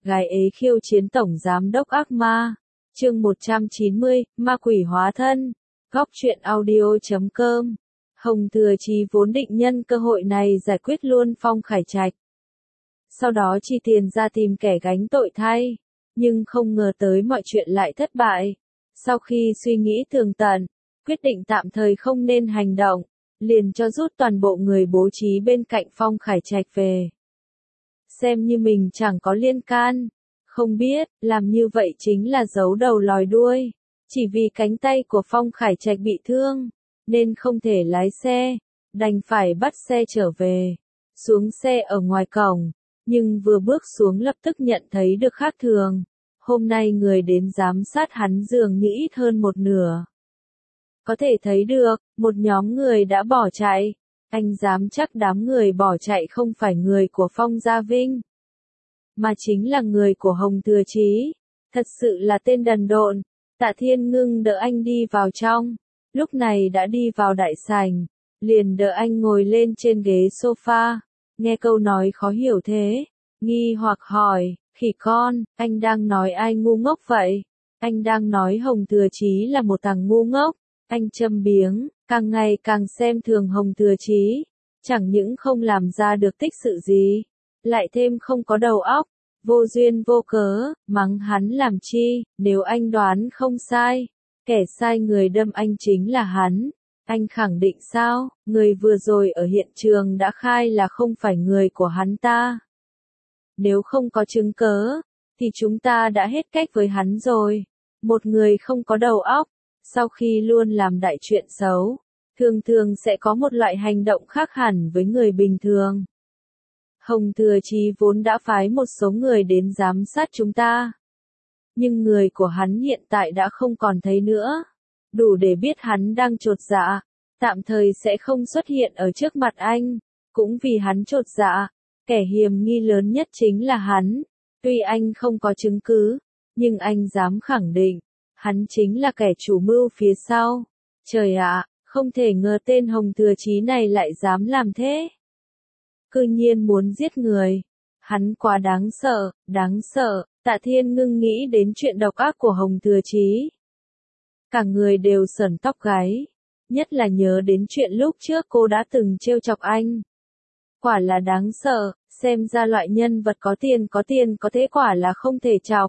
Gái ế khiêu chiến tổng giám đốc ác ma. Chương 190, ma quỷ hóa thân. Góc truyện audio.com. Hồng Thừa Chí vốn định nhân cơ hội này giải quyết luôn Phong Khải Trạch. Sau đó chi tiền ra tìm kẻ gánh tội thay, nhưng không ngờ tới mọi chuyện lại thất bại. Sau khi suy nghĩ tường tận, quyết định tạm thời không nên hành động, liền cho rút toàn bộ người bố trí bên cạnh Phong Khải Trạch về. Xem như mình chẳng có liên can, không biết, làm như vậy chính là giấu đầu lòi đuôi. Chỉ vì cánh tay của Phong Khải Trạch bị thương, nên không thể lái xe, đành phải bắt xe trở về. Xuống xe ở ngoài cổng, nhưng vừa bước xuống lập tức nhận thấy được khác thường. Hôm nay người đến giám sát hắn dường như ít hơn một nửa. Có thể thấy được, một nhóm người đã bỏ chạy. Anh dám chắc đám người bỏ chạy không phải người của Phong Gia Vinh, mà chính là người của Hồng Thừa Chí. Thật sự là tên đần độn. Tạ Thiên Ngưng đỡ anh đi vào trong. Lúc này đã đi vào đại sảnh, liền đỡ anh ngồi lên trên ghế sofa. Nghe câu nói khó hiểu thế, nghi hoặc hỏi, khỉ con, anh đang nói ai ngu ngốc vậy? Anh đang nói Hồng Thừa Chí là một thằng ngu ngốc. Anh châm biếng, càng ngày càng xem thường Hồng Thừa Chí. Chẳng những không làm ra được tích sự gì, lại thêm không có đầu óc, vô duyên vô cớ, mắng hắn làm chi. Nếu anh đoán không sai, kẻ sai người đâm anh chính là hắn. Anh khẳng định sao? Người vừa rồi ở hiện trường đã khai là không phải người của hắn ta. Nếu không có chứng cớ, thì chúng ta đã hết cách với hắn rồi. Một người không có đầu óc, sau khi luôn làm đại chuyện xấu, thường thường sẽ có một loại hành động khác hẳn với người bình thường. Hồng Thừa Chí vốn đã phái một số người đến giám sát chúng ta, nhưng người của hắn hiện tại đã không còn thấy nữa. Đủ để biết hắn đang chột dạ, tạm thời sẽ không xuất hiện ở trước mặt anh. Cũng vì hắn chột dạ, kẻ hiềm nghi lớn nhất chính là hắn. Tuy anh không có chứng cứ, nhưng anh dám khẳng định, hắn chính là kẻ chủ mưu phía sau. Trời ạ, không thể ngờ tên Hồng Thừa Chí này lại dám làm thế. Cư nhiên muốn giết người. Hắn quá đáng sợ, đáng sợ. Tạ Thiên Ngưng nghĩ đến chuyện độc ác của Hồng Thừa Chí. Cả người đều sởn tóc gáy. Nhất là nhớ đến chuyện lúc trước cô đã từng trêu chọc anh. Quả là đáng sợ, xem ra loại nhân vật có tiền có thế quả là không thể chọc.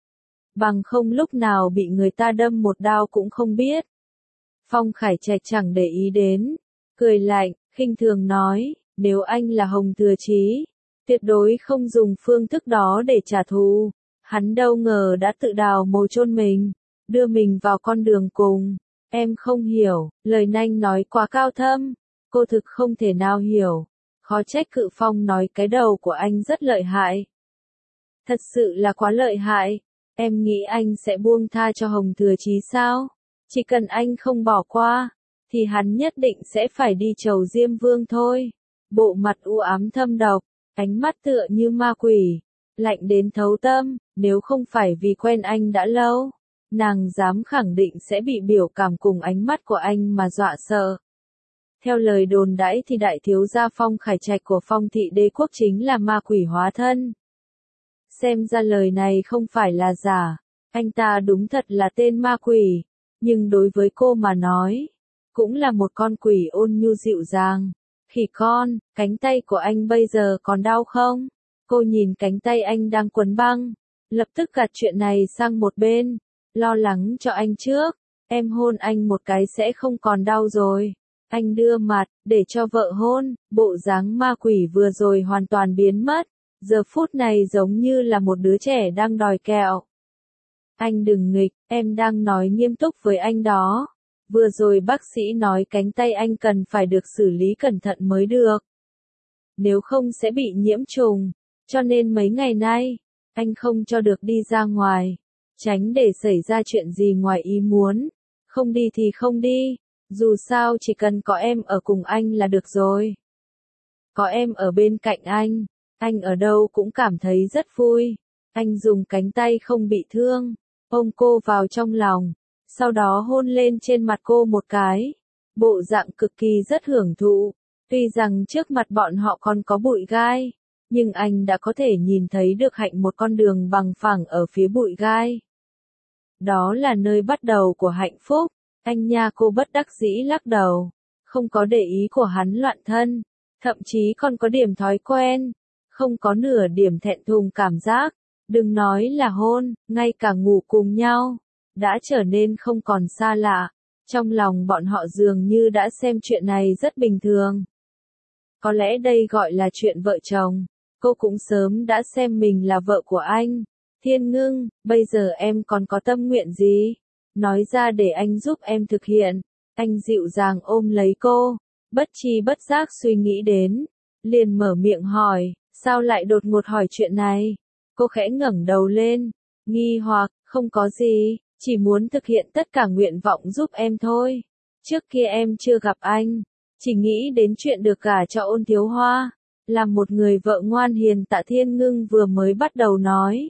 Bằng không lúc nào bị người ta đâm một đao cũng không biết. Phong Khải Trạch chẳng để ý đến, cười lạnh, khinh thường nói, nếu anh là Hồng Thừa Chí, tuyệt đối không dùng phương thức đó để trả thù. Hắn đâu ngờ đã tự đào mồ chôn mình, đưa mình vào con đường cùng. Em không hiểu, lời Nanh nói quá cao thâm, cô thực không thể nào hiểu. Khó trách Cự Phong nói cái đầu của anh rất lợi hại. Thật sự là quá lợi hại. Em nghĩ anh sẽ buông tha cho Hồng Thừa Chí sao? Chỉ cần anh không bỏ qua, thì hắn nhất định sẽ phải đi chầu Diêm Vương thôi. Bộ mặt u ám thâm độc, ánh mắt tựa như ma quỷ, lạnh đến thấu tâm. Nếu không phải vì quen anh đã lâu, nàng dám khẳng định sẽ bị biểu cảm cùng ánh mắt của anh mà dọa sợ. Theo lời đồn đãi thì đại thiếu gia Phong Khải Trạch của Phong Thị Đế Quốc chính là ma quỷ hóa thân. Xem ra lời này không phải là giả, anh ta đúng thật là tên ma quỷ, nhưng đối với cô mà nói, cũng là một con quỷ ôn nhu dịu dàng. Khỉ con, cánh tay của anh bây giờ còn đau không? Cô nhìn cánh tay anh đang quấn băng, lập tức gạt chuyện này sang một bên, lo lắng cho anh trước. Em hôn anh một cái sẽ không còn đau rồi. Anh đưa mặt, để cho vợ hôn, bộ dáng ma quỷ vừa rồi hoàn toàn biến mất. Giờ phút này giống như là một đứa trẻ đang đòi kẹo. Anh đừng nghịch, em đang nói nghiêm túc với anh đó. Vừa rồi bác sĩ nói cánh tay anh cần phải được xử lý cẩn thận mới được. Nếu không sẽ bị nhiễm trùng, cho nên mấy ngày nay, anh không cho được đi ra ngoài. Tránh để xảy ra chuyện gì ngoài ý muốn. Không đi thì không đi, dù sao chỉ cần có em ở cùng anh là được rồi. Có em ở bên cạnh anh ở đâu cũng cảm thấy rất vui. Anh dùng cánh tay không bị thương, ôm cô vào trong lòng, sau đó hôn lên trên mặt cô một cái. Bộ dạng cực kỳ rất hưởng thụ, tuy rằng trước mặt bọn họ còn có bụi gai, nhưng anh đã có thể nhìn thấy được hạnh một con đường bằng phẳng ở phía bụi gai. Đó là nơi bắt đầu của hạnh phúc. Anh nha, cô bất đắc dĩ lắc đầu. Không có để ý của hắn loạn thân. Thậm chí còn có điểm thói quen. Không có nửa điểm thẹn thùng cảm giác. Đừng nói là hôn, ngay cả ngủ cùng nhau. Đã trở nên không còn xa lạ. Trong lòng bọn họ dường như đã xem chuyện này rất bình thường. Có lẽ đây gọi là chuyện vợ chồng. Cô cũng sớm đã xem mình là vợ của anh. Thiên Ngưng, bây giờ em còn có tâm nguyện gì? Nói ra để anh giúp em thực hiện. Anh dịu dàng ôm lấy cô, bất tri bất giác suy nghĩ đến. Liền mở miệng hỏi, sao lại đột ngột hỏi chuyện này? Cô khẽ ngẩng đầu lên, nghi hoặc, không có gì, chỉ muốn thực hiện tất cả nguyện vọng giúp em thôi. Trước kia em chưa gặp anh, chỉ nghĩ đến chuyện được gả cho Ôn Thiếu Hoa. Làm một người vợ ngoan hiền, Tạ Thiên Ngưng vừa mới bắt đầu nói.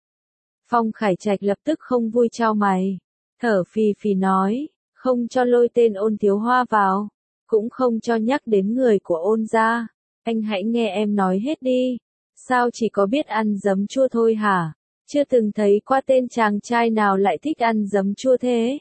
Phong Khải Trạch lập tức không vui chau mày, thở phì phì nói, không cho lôi tên Ôn Thiếu Hoa vào, cũng không cho nhắc đến người của Ôn gia. Anh hãy nghe em nói hết đi, sao chỉ có biết ăn giấm chua thôi hả? Chưa từng thấy qua tên chàng trai nào lại thích ăn giấm chua thế.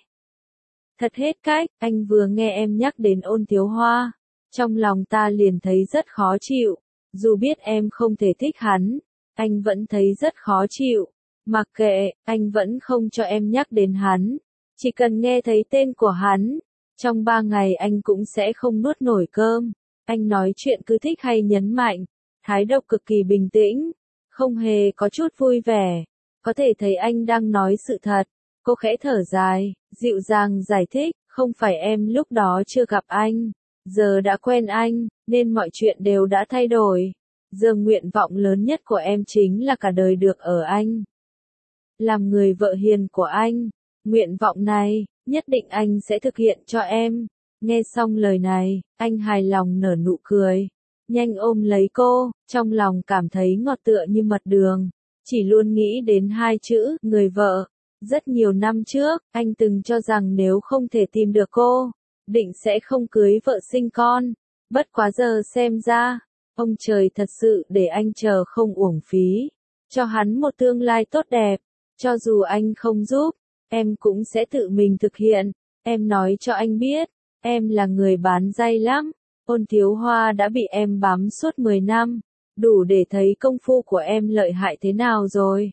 Thật hết cách, anh vừa nghe em nhắc đến Ôn Thiếu Hoa, trong lòng ta liền thấy rất khó chịu, dù biết em không thể thích hắn, anh vẫn thấy rất khó chịu. Mặc kệ, anh vẫn không cho em nhắc đến hắn. Chỉ cần nghe thấy tên của hắn, trong 3 ngày anh cũng sẽ không nuốt nổi cơm. Anh nói chuyện cứ thích hay nhấn mạnh, thái độ cực kỳ bình tĩnh, không hề có chút vui vẻ. Có thể thấy anh đang nói sự thật. Cô khẽ thở dài, dịu dàng giải thích, không phải em lúc đó chưa gặp anh, giờ đã quen anh, nên mọi chuyện đều đã thay đổi. Giờ nguyện vọng lớn nhất của em chính là cả đời được ở anh. Làm người vợ hiền của anh, nguyện vọng này, nhất định anh sẽ thực hiện cho em. Nghe xong lời này, anh hài lòng nở nụ cười, nhanh ôm lấy cô, trong lòng cảm thấy ngọt tựa như mật đường, chỉ luôn nghĩ đến 2 chữ, người vợ. Rất nhiều năm trước, anh từng cho rằng nếu không thể tìm được cô, định sẽ không cưới vợ sinh con. Bất quá giờ xem ra, ông trời thật sự để anh chờ không uổng phí, cho hắn một tương lai tốt đẹp. Cho dù anh không giúp, em cũng sẽ tự mình thực hiện. Em nói cho anh biết, em là người bán dây lắm. Ôn Thiếu Hoa đã bị em bám suốt 10 năm, đủ để thấy công phu của em lợi hại thế nào rồi.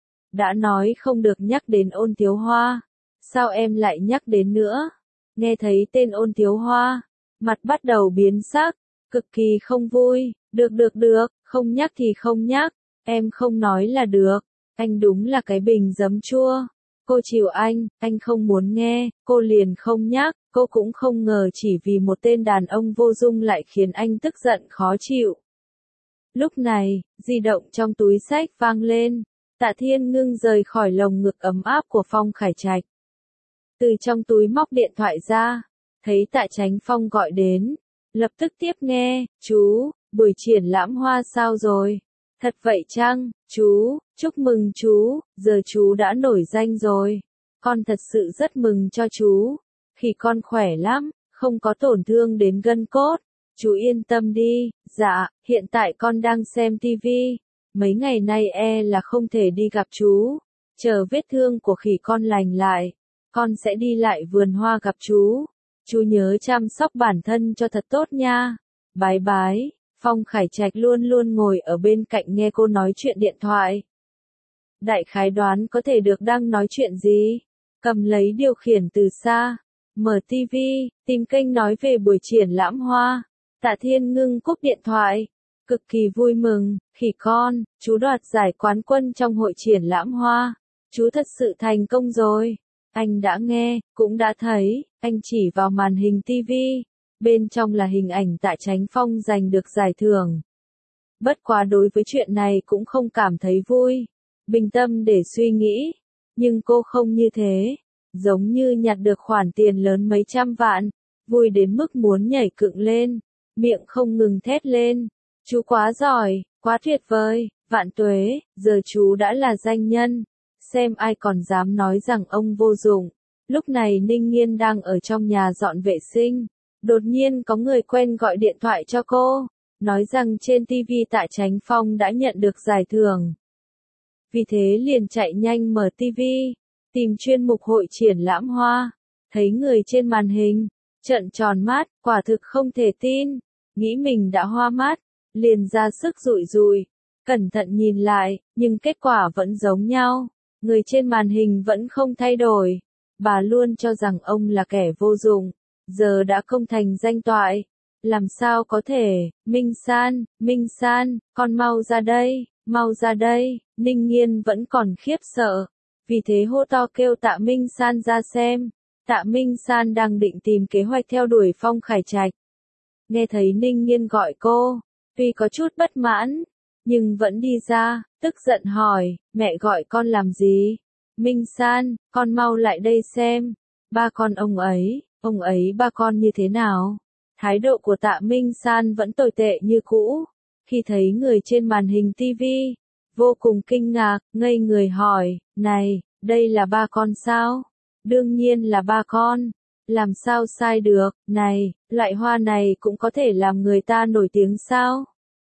Đã nói không được nhắc đến Ôn Thiếu Hoa, sao em lại nhắc đến nữa? Nghe thấy tên Ôn Thiếu Hoa, mặt bắt đầu biến sắc, cực kỳ không vui. Được, không nhắc thì không nhắc, em không nói là được. Anh đúng là cái bình giấm chua. Cô chiều anh không muốn nghe, cô liền không nhắc. Cô cũng không ngờ chỉ vì một tên đàn ông vô dung lại khiến anh tức giận khó chịu. Lúc này, di động trong túi xách vang lên. Tạ Thiên Ngưng rời khỏi lồng ngực ấm áp của Phong Khải Trạch. Từ trong túi móc điện thoại ra, thấy Tạ Chánh Phong gọi đến, lập tức tiếp nghe, chú, buổi triển lãm hoa sao rồi? Thật vậy chăng, chú, chúc mừng chú, giờ chú đã nổi danh rồi. Con thật sự rất mừng cho chú. Khi con khỏe lắm, không có tổn thương đến gân cốt. Chú yên tâm đi, dạ, hiện tại con đang xem tivi. Mấy ngày nay là không thể đi gặp chú. Chờ vết thương của khỉ con lành lại, con sẽ đi lại vườn hoa gặp chú. Chú nhớ chăm sóc bản thân cho thật tốt nha. Bái bái. Phong Khải Trạch luôn luôn ngồi ở bên cạnh nghe cô nói chuyện điện thoại. Đại khái đoán có thể được đang nói chuyện gì. Cầm lấy điều khiển từ xa, mở tivi, tìm kênh nói về buổi triển lãm hoa. Tạ Thiên Ngưng cúp điện thoại, cực kỳ vui mừng, khỉ con, chú đoạt giải quán quân trong hội triển lãm hoa. Chú thật sự thành công rồi. Anh đã nghe, cũng đã thấy, anh chỉ vào màn hình tivi. Bên trong là hình ảnh Tạ Chánh Phong giành được giải thưởng. Bất quá đối với chuyện này cũng không cảm thấy vui. Bình tâm để suy nghĩ. Nhưng cô không như thế. Giống như nhặt được khoản tiền lớn mấy trăm vạn. Vui đến mức muốn nhảy cựng lên. Miệng không ngừng thét lên. Chú quá giỏi, quá tuyệt vời, vạn tuế, giờ chú đã là danh nhân. Xem ai còn dám nói rằng ông vô dụng. Lúc này Ninh Nghiên đang ở trong nhà dọn vệ sinh. Đột nhiên có người quen gọi điện thoại cho cô. nói rằng trên TV Tạ Chánh Phong đã nhận được giải thưởng. Vì thế liền chạy nhanh mở TV, tìm chuyên mục hội triển lãm hoa, thấy người trên màn hình, trợn tròn mắt, quả thực không thể tin, nghĩ mình đã hoa mắt, liền ra sức dụi dụi, cẩn thận nhìn lại, nhưng kết quả vẫn giống nhau, người trên màn hình vẫn không thay đổi. Bà luôn cho rằng ông là kẻ vô dụng, giờ đã công thành danh toại. Làm sao có thể, Minh San, con mau ra đây, Ninh Nghiên vẫn còn khiếp sợ, vì thế hô to kêu Tạ Minh San ra xem. Tạ Minh San đang định tìm kế hoạch theo đuổi Phong Khải Trạch. Nghe thấy Ninh Nghiên gọi cô, tuy có chút bất mãn, nhưng vẫn đi ra, tức giận hỏi, mẹ gọi con làm gì? Minh San, con mau lại đây xem, ba con ông ấy ba con như thế nào? Thái độ của Tạ Minh San vẫn tồi tệ như cũ, khi thấy người trên màn hình TV, vô cùng kinh ngạc, ngây người hỏi, này, đây là ba con sao? Đương nhiên là ba con, làm sao sai được, này, loại hoa này cũng có thể làm người ta nổi tiếng sao?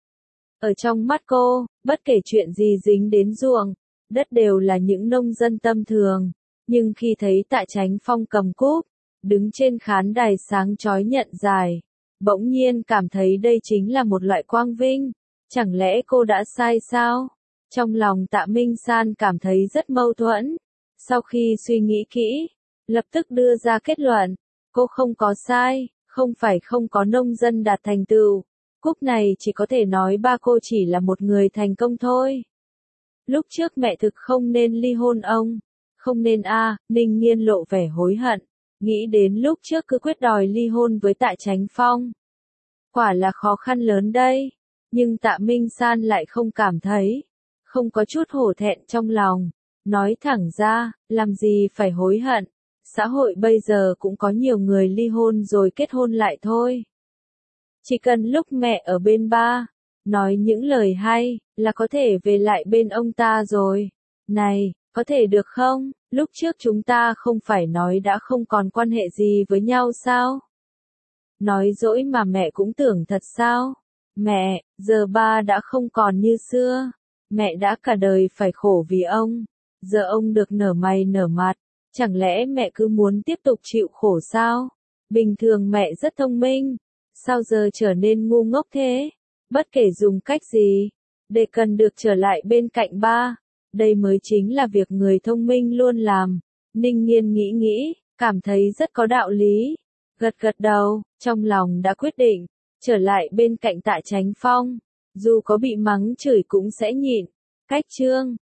Ở trong mắt cô, bất kể chuyện gì dính đến ruộng, đất đều là những nông dân tâm thường, nhưng khi thấy Tạ Chánh Phong cầm cúp, đứng trên khán đài sáng chói nhận giải, bỗng nhiên cảm thấy đây chính là một loại quang vinh, chẳng lẽ cô đã sai sao? Trong lòng Tạ Minh San cảm thấy rất mâu thuẫn, sau khi suy nghĩ kỹ, lập tức đưa ra kết luận, cô không có sai, không phải không có nông dân đạt thành tựu, cúp này chỉ có thể nói ba cô chỉ là một người thành công thôi. Lúc trước mẹ thực không nên ly hôn ông, không nên Ninh Nghiên lộ vẻ hối hận, nghĩ đến lúc trước cứ quyết đòi ly hôn với Tạ Chánh Phong. Quả là khó khăn lớn đây, nhưng Tạ Minh San lại không cảm thấy, không có chút hổ thẹn trong lòng, nói thẳng ra, làm gì phải hối hận, xã hội bây giờ cũng có nhiều người ly hôn rồi kết hôn lại thôi. Chỉ cần lúc mẹ ở bên ba, nói những lời hay, là có thể về lại bên ông ta rồi. Này, có thể được không? Lúc trước chúng ta không phải nói đã không còn quan hệ gì với nhau sao? Nói dỗi mà mẹ cũng tưởng thật sao? Mẹ, giờ ba đã không còn như xưa. Mẹ đã cả đời phải khổ vì ông. Giờ ông được nở mày nở mặt. Chẳng lẽ mẹ cứ muốn tiếp tục chịu khổ sao? Bình thường mẹ rất thông minh. Sao giờ trở nên ngu ngốc thế? Bất kể dùng cách gì, để cần được trở lại bên cạnh ba. Đây mới chính là việc người thông minh luôn làm. Ninh Nghiên nghĩ, cảm thấy rất có đạo lý. Gật gật đầu, trong lòng đã quyết định, trở lại bên cạnh Tạ Chánh Phong. Dù có bị mắng chửi cũng sẽ nhịn. Cách chương